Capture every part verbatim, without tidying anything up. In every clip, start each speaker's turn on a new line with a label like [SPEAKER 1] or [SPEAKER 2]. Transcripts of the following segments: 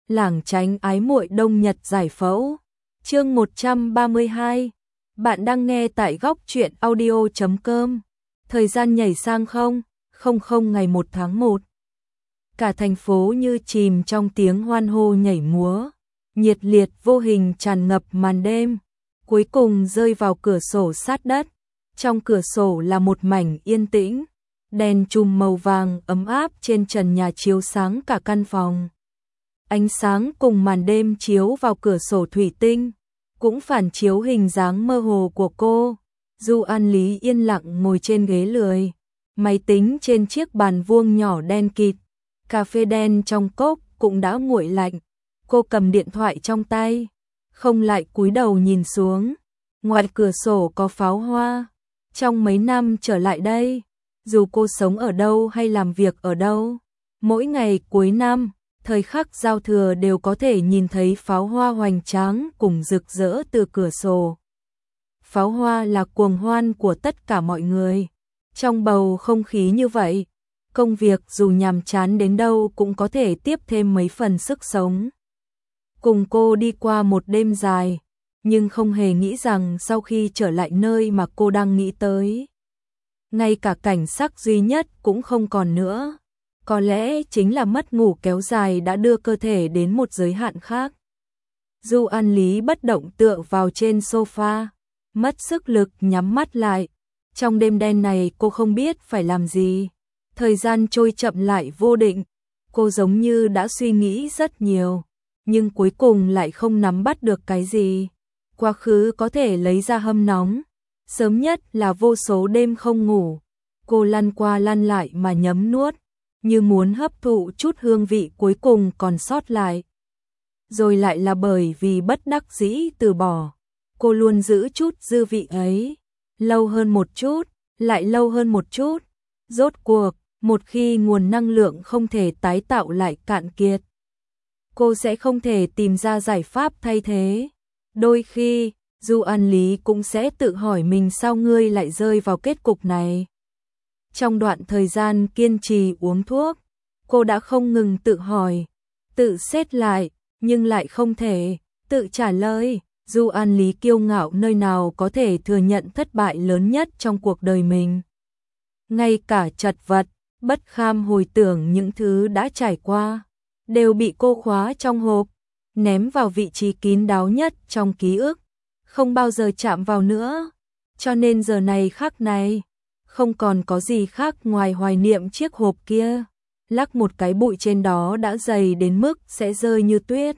[SPEAKER 1] lảng tránh ái muội đông nhật giải phẫu. Chương một trăm ba mươi hai. Bạn đang nghe tại góc truyện audio chấm com. Thời gian nhảy sang không, không không ngày một tháng một. Cả thành phố như chìm trong tiếng hoan hô nhảy múa, nhiệt liệt vô hình tràn ngập màn đêm, cuối cùng rơi vào cửa sổ sát đất. Trong cửa sổ là một mảnh yên tĩnh, đèn chùm màu vàng ấm áp trên trần nhà chiếu sáng cả căn phòng. Ánh sáng cùng màn đêm chiếu vào cửa sổ thủy tinh, cũng phản chiếu hình dáng mơ hồ của cô. Du An Lý yên lặng ngồi trên ghế lười, máy tính trên chiếc bàn vuông nhỏ đen kịt, cà phê đen trong cốc cũng đã nguội lạnh. Cô cầm điện thoại trong tay, không lại cúi đầu nhìn xuống. Ngoài cửa sổ có pháo hoa. Trong mấy năm trở lại đây, dù cô sống ở đâu hay làm việc ở đâu, mỗi ngày cuối năm, thời khắc giao thừa đều có thể nhìn thấy pháo hoa hoành tráng cùng rực rỡ từ cửa sổ. Pháo hoa là cuồng hoan của tất cả mọi người. Trong bầu không khí như vậy, công việc dù nhàm chán đến đâu cũng có thể tiếp thêm mấy phần sức sống. Cùng cô đi qua một đêm dài, nhưng không hề nghĩ rằng sau khi trở lại nơi mà cô đang nghĩ tới, ngay cả cảnh sắc duy nhất cũng không còn nữa. Có lẽ chính là mất ngủ kéo dài đã đưa cơ thể đến một giới hạn khác. Du An Lý bất động tựa vào trên sofa, mất sức lực nhắm mắt lại. Trong đêm đen này cô không biết phải làm gì. Thời gian trôi chậm lại vô định. Cô giống như đã suy nghĩ rất nhiều, nhưng cuối cùng lại không nắm bắt được cái gì. Quá khứ có thể lấy ra hâm nóng, sớm nhất là vô số đêm không ngủ. Cô lăn qua lăn lại mà nhấm nuốt, như muốn hấp thụ chút hương vị cuối cùng còn sót lại. Rồi lại là bởi vì bất đắc dĩ từ bỏ. Cô luôn giữ chút dư vị ấy, lâu hơn một chút, lại lâu hơn một chút. Rốt cuộc, một khi nguồn năng lượng không thể tái tạo lại cạn kiệt, cô sẽ không thể tìm ra giải pháp thay thế. Đôi khi, Du An Lý cũng sẽ tự hỏi mình sao ngươi lại rơi vào kết cục này. Trong đoạn thời gian kiên trì uống thuốc, cô đã không ngừng tự hỏi, tự xét lại, nhưng lại không thể tự trả lời. Du An Lý kiêu ngạo nơi nào có thể thừa nhận thất bại lớn nhất trong cuộc đời mình. Ngay cả chật vật, bất kham hồi tưởng những thứ đã trải qua, đều bị cô khóa trong hộp, ném vào vị trí kín đáo nhất trong ký ức, không bao giờ chạm vào nữa. Cho nên giờ này khắc này, không còn có gì khác ngoài hoài niệm chiếc hộp kia. Lắc một cái bụi trên đó đã dày đến mức sẽ rơi như tuyết.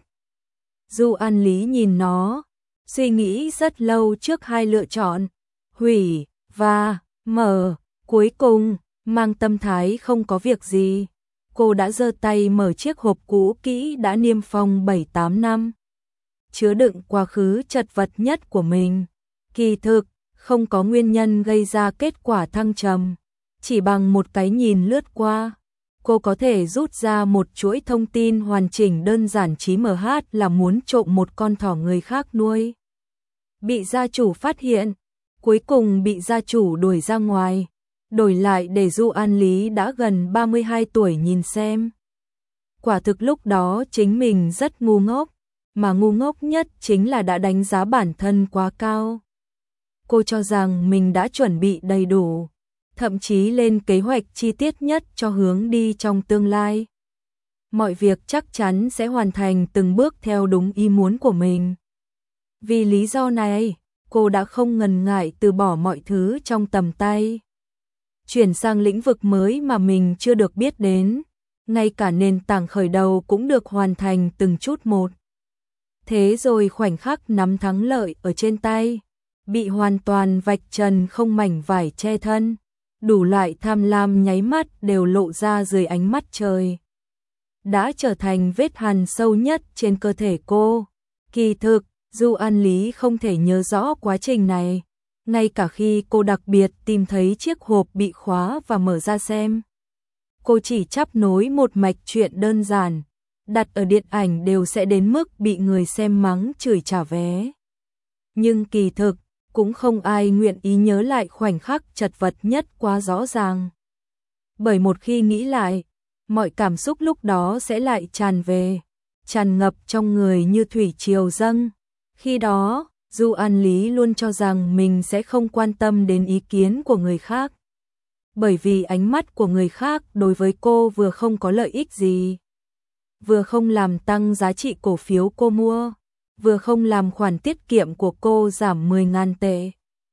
[SPEAKER 1] Du An Lý nhìn nó, suy nghĩ rất lâu trước hai lựa chọn, hủy và mở. Cuối cùng, mang tâm thái không có việc gì, cô đã giơ tay mở chiếc hộp cũ kỹ đã niêm phong bảy tám năm, chứa đựng quá khứ chật vật nhất của mình. Kỳ thực, không có nguyên nhân gây ra kết quả thăng trầm. Chỉ bằng một cái nhìn lướt qua, cô có thể rút ra một chuỗi thông tin hoàn chỉnh đơn giản. Chí em hát là muốn trộm một con thỏ người khác nuôi, bị gia chủ phát hiện, cuối cùng bị gia chủ đuổi ra ngoài. Đổi lại để Du An Lý đã gần ba mươi hai tuổi nhìn xem. Quả thực lúc đó chính mình rất ngu ngốc, mà ngu ngốc nhất chính là đã đánh giá bản thân quá cao. Cô cho rằng mình đã chuẩn bị đầy đủ, thậm chí lên kế hoạch chi tiết nhất cho hướng đi trong tương lai. Mọi việc chắc chắn sẽ hoàn thành từng bước theo đúng ý muốn của mình. Vì lý do này, cô đã không ngần ngại từ bỏ mọi thứ trong tầm tay, chuyển sang lĩnh vực mới mà mình chưa được biết đến. Ngay cả nền tảng khởi đầu cũng được hoàn thành từng chút một. Thế rồi khoảnh khắc nắm thắng lợi ở trên tay, bị hoàn toàn vạch trần không mảnh vải che thân. Đủ loại tham lam nháy mắt đều lộ ra dưới ánh mắt trời, đã trở thành vết hằn sâu nhất trên cơ thể cô. Kỳ thực, Du An Lý không thể nhớ rõ quá trình này. Ngay cả khi cô đặc biệt tìm thấy chiếc hộp bị khóa và mở ra xem, cô chỉ chắp nối một mạch chuyện đơn giản, đặt ở điện ảnh đều sẽ đến mức bị người xem mắng chửi trả vé. Nhưng kỳ thực, cũng không ai nguyện ý nhớ lại khoảnh khắc chật vật nhất quá rõ ràng. Bởi một khi nghĩ lại, mọi cảm xúc lúc đó sẽ lại tràn về. tràn ngập trong người như thủy triều dâng. Khi đó, Du An Lý luôn cho rằng mình sẽ không quan tâm đến ý kiến của người khác. Bởi vì ánh mắt của người khác đối với cô vừa không có lợi ích gì, vừa không làm tăng giá trị cổ phiếu cô mua, vừa không làm khoản tiết kiệm của cô giảm mười nghìn tệ.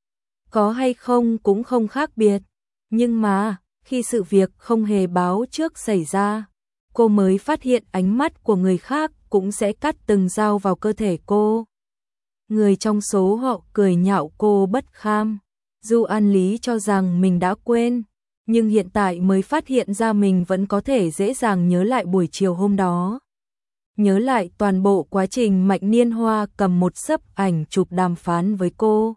[SPEAKER 1] Có hay không cũng không khác biệt. Nhưng mà, khi sự việc không hề báo trước xảy ra, cô mới phát hiện ánh mắt của người khác cũng sẽ cắt từng dao vào cơ thể cô. Người trong số họ cười nhạo cô bất kham. Du An Lý cho rằng mình đã quên, nhưng hiện tại mới phát hiện ra mình vẫn có thể dễ dàng nhớ lại buổi chiều hôm đó. Nhớ lại toàn bộ quá trình Mạnh Niên Hoa cầm một xấp ảnh chụp đàm phán với cô.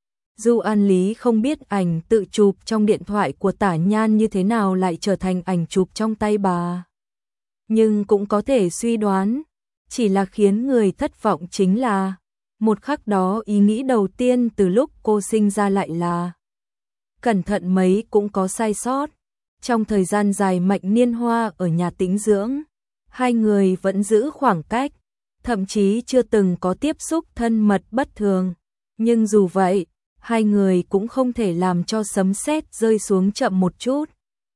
[SPEAKER 1] Du An Lý không biết ảnh tự chụp trong điện thoại của Tả Nhan như thế nào lại trở thành ảnh chụp trong tay bà. Nhưng cũng có thể suy đoán, chỉ là khiến người thất vọng chính là, một khắc đó ý nghĩ đầu tiên từ lúc cô sinh ra lại là cẩn thận mấy cũng có sai sót. Trong thời gian dài Mạnh Niên Hoa ở nhà tĩnh dưỡng, hai người vẫn giữ khoảng cách, thậm chí chưa từng có tiếp xúc thân mật bất thường. Nhưng dù vậy, hai người cũng không thể làm cho sấm sét rơi xuống chậm một chút.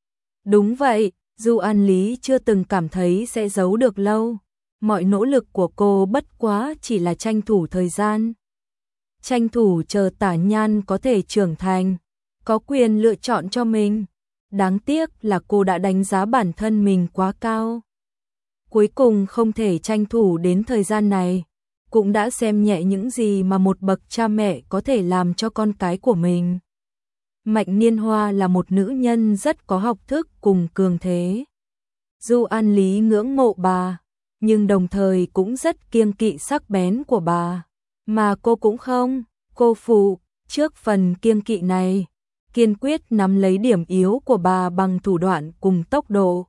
[SPEAKER 1] Đúng vậy, Du An Lý chưa từng cảm thấy sẽ giấu được lâu. Mọi nỗ lực của cô bất quá chỉ là tranh thủ thời gian. Tranh thủ chờ Tả Nhan có thể trưởng thành, có quyền lựa chọn cho mình. Đáng tiếc là cô đã đánh giá bản thân mình quá cao. Cuối cùng không thể tranh thủ đến thời gian này, cũng đã xem nhẹ những gì mà một bậc cha mẹ có thể làm cho con cái của mình. Mạnh Niên Hoa là một nữ nhân rất có học thức cùng cường thế. Du An Lý ngưỡng mộ bà, nhưng đồng thời cũng rất kiêng kỵ sắc bén của bà. Mà cô cũng không, cô phụ, trước phần kiêng kỵ này, kiên quyết nắm lấy điểm yếu của bà bằng thủ đoạn cùng tốc độ.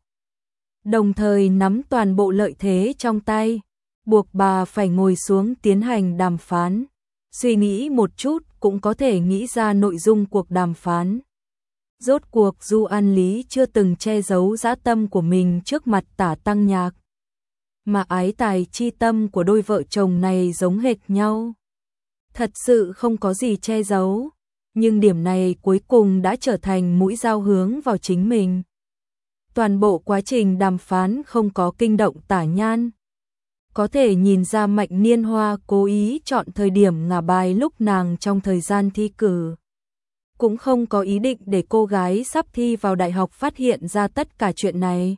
[SPEAKER 1] Đồng thời nắm toàn bộ lợi thế trong tay, buộc bà phải ngồi xuống tiến hành đàm phán. Suy nghĩ một chút cũng có thể nghĩ ra nội dung cuộc đàm phán. Rốt cuộc Du An Lý chưa từng che giấu dã tâm của mình trước mặt Tả Tăng Nhạc. Mà ái tài chi tâm của đôi vợ chồng này giống hệt nhau. Thật sự không có gì che giấu, nhưng điểm này cuối cùng đã trở thành mũi dao hướng vào chính mình. Toàn bộ quá trình đàm phán không có kinh động Tả Nhan. Có thể nhìn ra Mạnh Niên Hoa cố ý chọn thời điểm ngả bài lúc nàng trong thời gian thi cử. Cũng không có ý định để cô gái sắp thi vào đại học phát hiện ra tất cả chuyện này.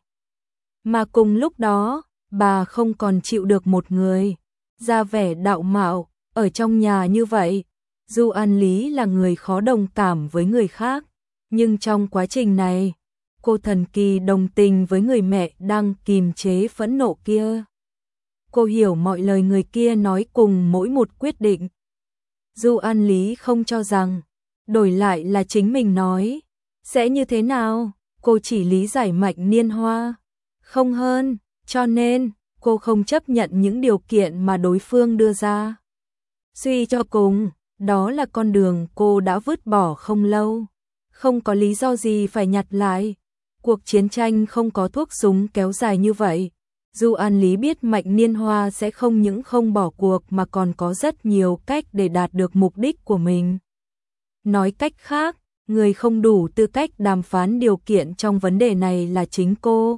[SPEAKER 1] Mà cùng lúc đó, bà không còn chịu được một người ra vẻ đạo mạo ở trong nhà như vậy. Du An Lý là người khó đồng cảm với người khác, nhưng trong quá trình này, cô thần kỳ đồng tình với người mẹ đang kìm chế phẫn nộ kia. Cô hiểu mọi lời người kia nói cùng mỗi một quyết định. Du An Lý không cho rằng, đổi lại là chính mình nói, sẽ như thế nào, cô chỉ lý giải Mạnh Niên Hoa, không hơn, cho nên, cô không chấp nhận những điều kiện mà đối phương đưa ra. Suy cho cùng, đó là con đường cô đã vứt bỏ không lâu, không có lý do gì phải nhặt lại. Cuộc chiến tranh không có thuốc súng kéo dài như vậy. Du An Lý biết Mạnh Niên Hoa sẽ không những không bỏ cuộc mà còn có rất nhiều cách để đạt được mục đích của mình. Nói cách khác, người không đủ tư cách đàm phán điều kiện trong vấn đề này là chính cô.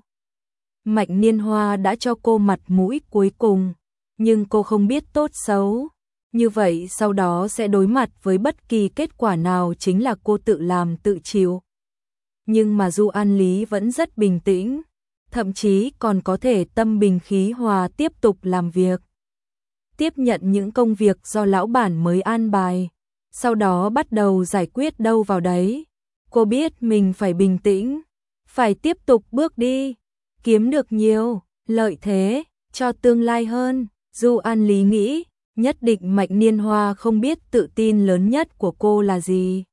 [SPEAKER 1] Mạnh Niên Hoa đã cho cô mặt mũi cuối cùng, nhưng cô không biết tốt xấu. Như vậy sau đó sẽ đối mặt với bất kỳ kết quả nào chính là cô tự làm tự chịu. Nhưng mà Du An Lý vẫn rất bình tĩnh, thậm chí còn có thể tâm bình khí hòa tiếp tục làm việc. Tiếp nhận những công việc do lão bản mới an bài, sau đó bắt đầu giải quyết đâu vào đấy. Cô biết mình phải bình tĩnh, phải tiếp tục bước đi, kiếm được nhiều lợi thế cho tương lai hơn. Du An Lý nghĩ, nhất định Mạnh Niên Hoa không biết tự tin lớn nhất của cô là gì.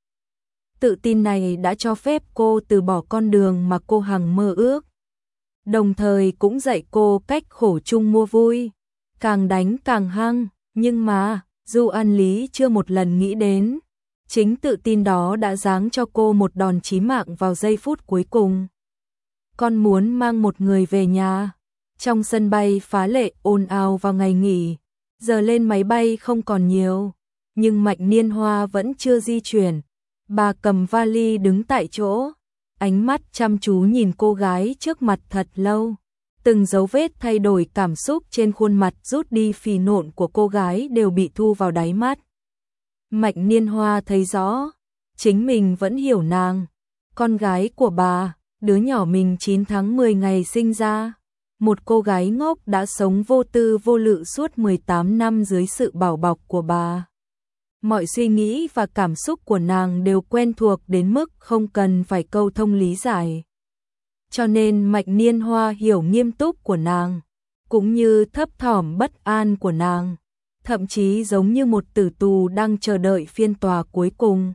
[SPEAKER 1] Tự tin này đã cho phép cô từ bỏ con đường mà cô hằng mơ ước. Đồng thời cũng dạy cô cách khổ chung mua vui, càng đánh càng hăng. Nhưng mà, Du An Lý chưa một lần nghĩ đến, chính tự tin đó đã giáng cho cô một đòn chí mạng vào giây phút cuối cùng. Con muốn mang một người về nhà, Trong sân bay phá lệ ồn ào vào ngày nghỉ, giờ lên máy bay không còn nhiều, nhưng Mạnh Niên Hoa vẫn chưa di chuyển. Bà cầm vali đứng tại chỗ, ánh mắt chăm chú nhìn cô gái trước mặt thật lâu. Từng dấu vết thay đổi cảm xúc trên khuôn mặt rút đi phì nộn của cô gái đều bị thu vào đáy mắt. Mạnh Niên Hoa thấy rõ, chính mình vẫn hiểu nàng, con gái của bà, đứa nhỏ mình chín tháng mười ngày sinh ra, một cô gái ngốc đã sống vô tư vô lự suốt mười tám năm dưới sự bảo bọc của bà. Mọi suy nghĩ và cảm xúc của nàng đều quen thuộc đến mức không cần phải câu thông lý giải. Cho nên Mạnh Niên Hoa hiểu nghiêm túc của nàng, cũng như thấp thỏm bất an của nàng, thậm chí giống như một tử tù đang chờ đợi phiên tòa cuối cùng.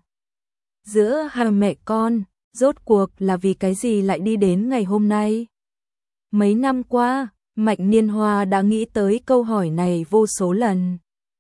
[SPEAKER 1] Giữa hai mẹ con, rốt cuộc là vì cái gì lại đi đến ngày hôm nay? Mấy năm qua, Mạnh Niên Hoa đã nghĩ tới câu hỏi này vô số lần.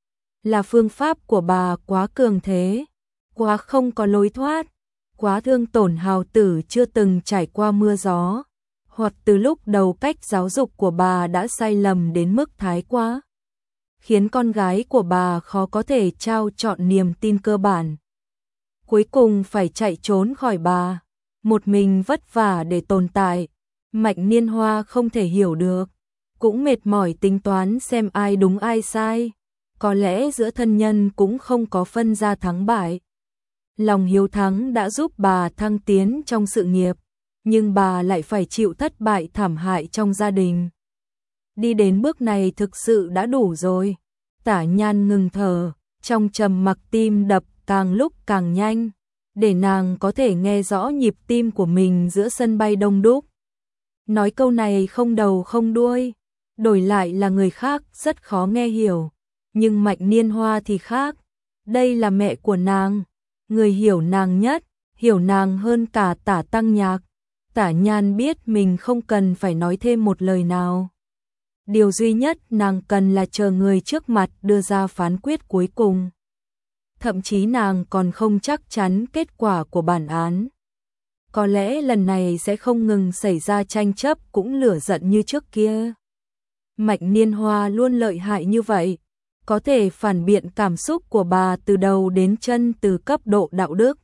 [SPEAKER 1] Là phương pháp của bà quá cường thế, quá không có lối thoát, quá thương tổn hào tử chưa từng trải qua mưa gió, hoặc từ lúc đầu cách giáo dục của bà đã sai lầm đến mức thái quá, khiến con gái của bà khó có thể trao trọn niềm tin cơ bản. Cuối cùng phải chạy trốn khỏi bà, một mình vất vả để tồn tại. Mạnh Niên Hoa không thể hiểu được, cũng mệt mỏi tính toán xem ai đúng ai sai. Có lẽ giữa thân nhân cũng không có phân ra thắng bại. Lòng hiếu thắng đã giúp bà thăng tiến trong sự nghiệp, nhưng bà lại phải chịu thất bại thảm hại trong gia đình. Đi đến bước này thực sự đã đủ rồi. Tả Nhan ngừng thở, trong trầm mặc tim đập càng lúc càng nhanh, để nàng có thể nghe rõ nhịp tim của mình giữa sân bay đông đúc. Nói câu này không đầu không đuôi, đổi lại là người khác rất khó nghe hiểu, nhưng Mạnh Niên Hoa thì khác. Đây là mẹ của nàng, người hiểu nàng nhất, hiểu nàng hơn cả Tả Tăng Nhạc. Tả Nhan biết mình không cần phải nói thêm một lời nào. Điều duy nhất nàng cần là chờ người trước mặt đưa ra phán quyết cuối cùng. Thậm chí nàng còn không chắc chắn kết quả của bản án. Có lẽ lần này sẽ không ngừng xảy ra tranh chấp cũng lửa giận như trước kia. Mạnh Niên Hoa luôn lợi hại như vậy, có thể phản biện cảm xúc của bà từ đầu đến chân, từ cấp độ đạo đức,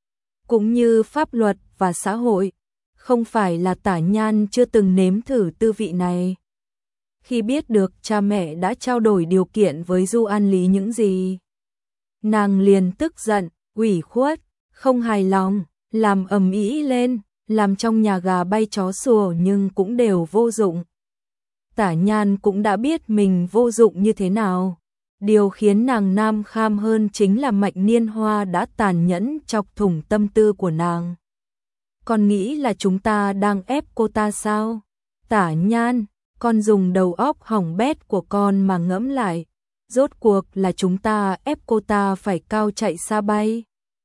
[SPEAKER 1] cũng như pháp luật và xã hội. Không phải là Tả Nhan chưa từng nếm thử tư vị này. Khi biết được cha mẹ đã trao đổi điều kiện với Du An Lý những gì, nàng liền tức giận, ủy khuất, không hài lòng, làm ầm ĩ lên, làm trong nhà gà bay chó sủa nhưng cũng đều vô dụng. Tả Nhan cũng đã biết mình vô dụng như thế nào. Điều khiến nàng nam kham hơn chính là Mạnh Niên Hoa đã tàn nhẫn chọc thủng tâm tư của nàng. Con nghĩ là chúng ta đang ép cô ta sao? Tả Nhan, con dùng đầu óc hỏng bét của con mà ngẫm lại. Rốt cuộc là chúng ta ép cô ta phải cao chạy xa bay?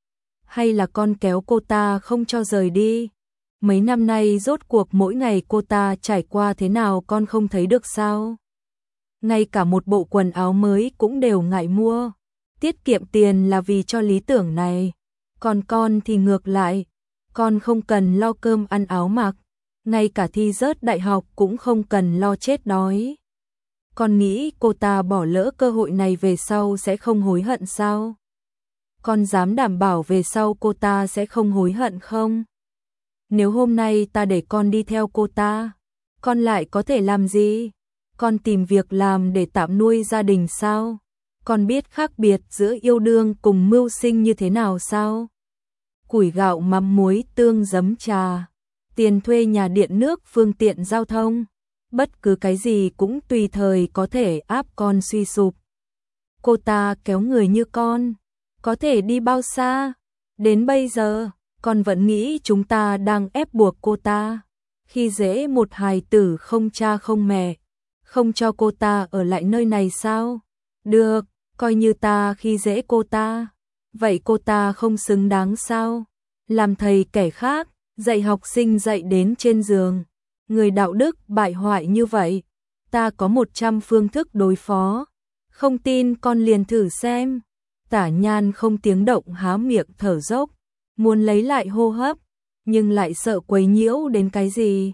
[SPEAKER 1] Hay là con kéo cô ta không cho rời đi? Mấy năm nay rốt cuộc mỗi ngày cô ta trải qua thế nào con không thấy được sao? Ngay cả một bộ quần áo mới cũng đều ngại mua. Tiết kiệm tiền là vì cho lý tưởng này. Còn con thì ngược lại. Con không cần lo cơm ăn áo mặc. Ngay cả thi rớt đại học cũng không cần lo chết đói. Con nghĩ cô ta bỏ lỡ cơ hội này về sau sẽ không hối hận sao? Con dám đảm bảo về sau cô ta sẽ không hối hận không? Nếu hôm nay ta để con đi theo cô ta, con lại có thể làm gì? Con tìm việc làm để tạm nuôi gia đình sao? Con biết khác biệt giữa yêu đương cùng mưu sinh như thế nào sao? Củi gạo mắm muối tương giấm trà, tiền thuê nhà điện nước phương tiện giao thông, bất cứ cái gì cũng tùy thời có thể áp con suy sụp. Cô ta kéo người như con, có thể đi bao xa? Đến bây giờ, con vẫn nghĩ chúng ta đang ép buộc cô ta, khi dễ một hài tử không cha không mẹ, không cho cô ta ở lại nơi này sao? Được, coi như ta khi dễ cô ta. Vậy cô ta không xứng đáng sao? Làm thầy kẻ khác, dạy học sinh dạy đến trên giường. Người đạo đức bại hoại như vậy, ta có một trăm phương thức đối phó. Không tin con liền thử xem. Tả Nhan không tiếng động há miệng thở dốc, muốn lấy lại hô hấp, nhưng lại sợ quấy nhiễu đến cái gì.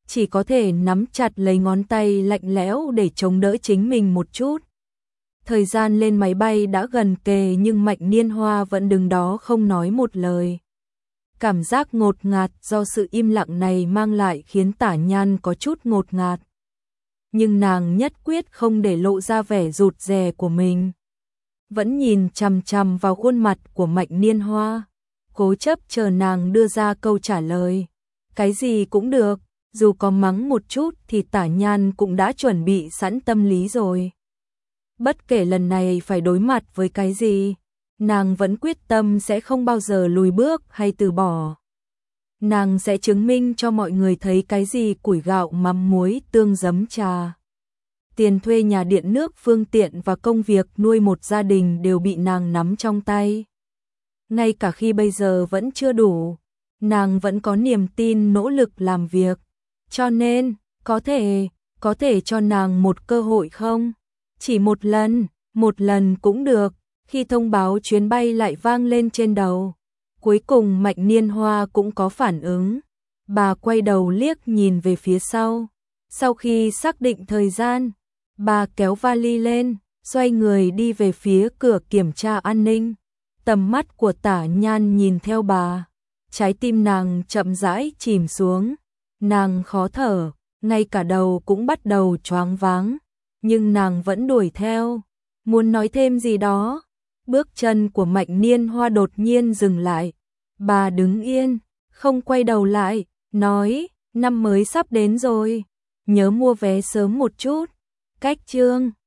[SPEAKER 1] chỉ có thể nắm chặt lấy ngón tay lạnh lẽo để chống đỡ chính mình một chút. Thời gian lên máy bay đã gần kề nhưng Mạnh Niên Hoa vẫn đứng đó không nói một lời. Cảm giác ngột ngạt do sự im lặng này mang lại khiến Tả Nhan có chút ngột ngạt. Nhưng nàng nhất quyết không để lộ ra vẻ rụt rè của mình. Vẫn nhìn chằm chằm vào khuôn mặt của Mạnh Niên Hoa, cố chấp chờ nàng đưa ra câu trả lời. Cái gì cũng được, dù có mắng một chút thì Tả Nhan cũng đã chuẩn bị sẵn tâm lý rồi. Bất kể lần này phải đối mặt với cái gì, nàng vẫn quyết tâm sẽ không bao giờ lùi bước hay từ bỏ. Nàng sẽ chứng minh cho mọi người thấy cái gì củi gạo mắm muối tương giấm trà. Tiền thuê nhà điện nước, phương tiện và công việc nuôi một gia đình đều bị nàng nắm trong tay. Ngay cả khi bây giờ vẫn chưa đủ, nàng vẫn có niềm tin nỗ lực làm việc. Cho nên, có thể, có thể cho nàng một cơ hội không? Chỉ một lần, một lần cũng được. Khi thông báo chuyến bay lại vang lên trên đầu, cuối cùng Mạnh Niên Hoa cũng có phản ứng. Bà quay đầu liếc nhìn về phía sau. Sau khi xác định thời gian, bà kéo vali lên, xoay người đi về phía cửa kiểm tra an ninh. Tầm mắt của Tả Nhan nhìn theo bà, trái tim nàng chậm rãi chìm xuống. Nàng khó thở, ngay cả đầu cũng bắt đầu choáng váng, nhưng nàng vẫn đuổi theo, muốn nói thêm gì đó. Bước chân của Mạnh Niên Hoa đột nhiên dừng lại. Bà đứng yên, không quay đầu lại, nói, năm mới sắp đến rồi, nhớ mua vé sớm một chút. Cách chương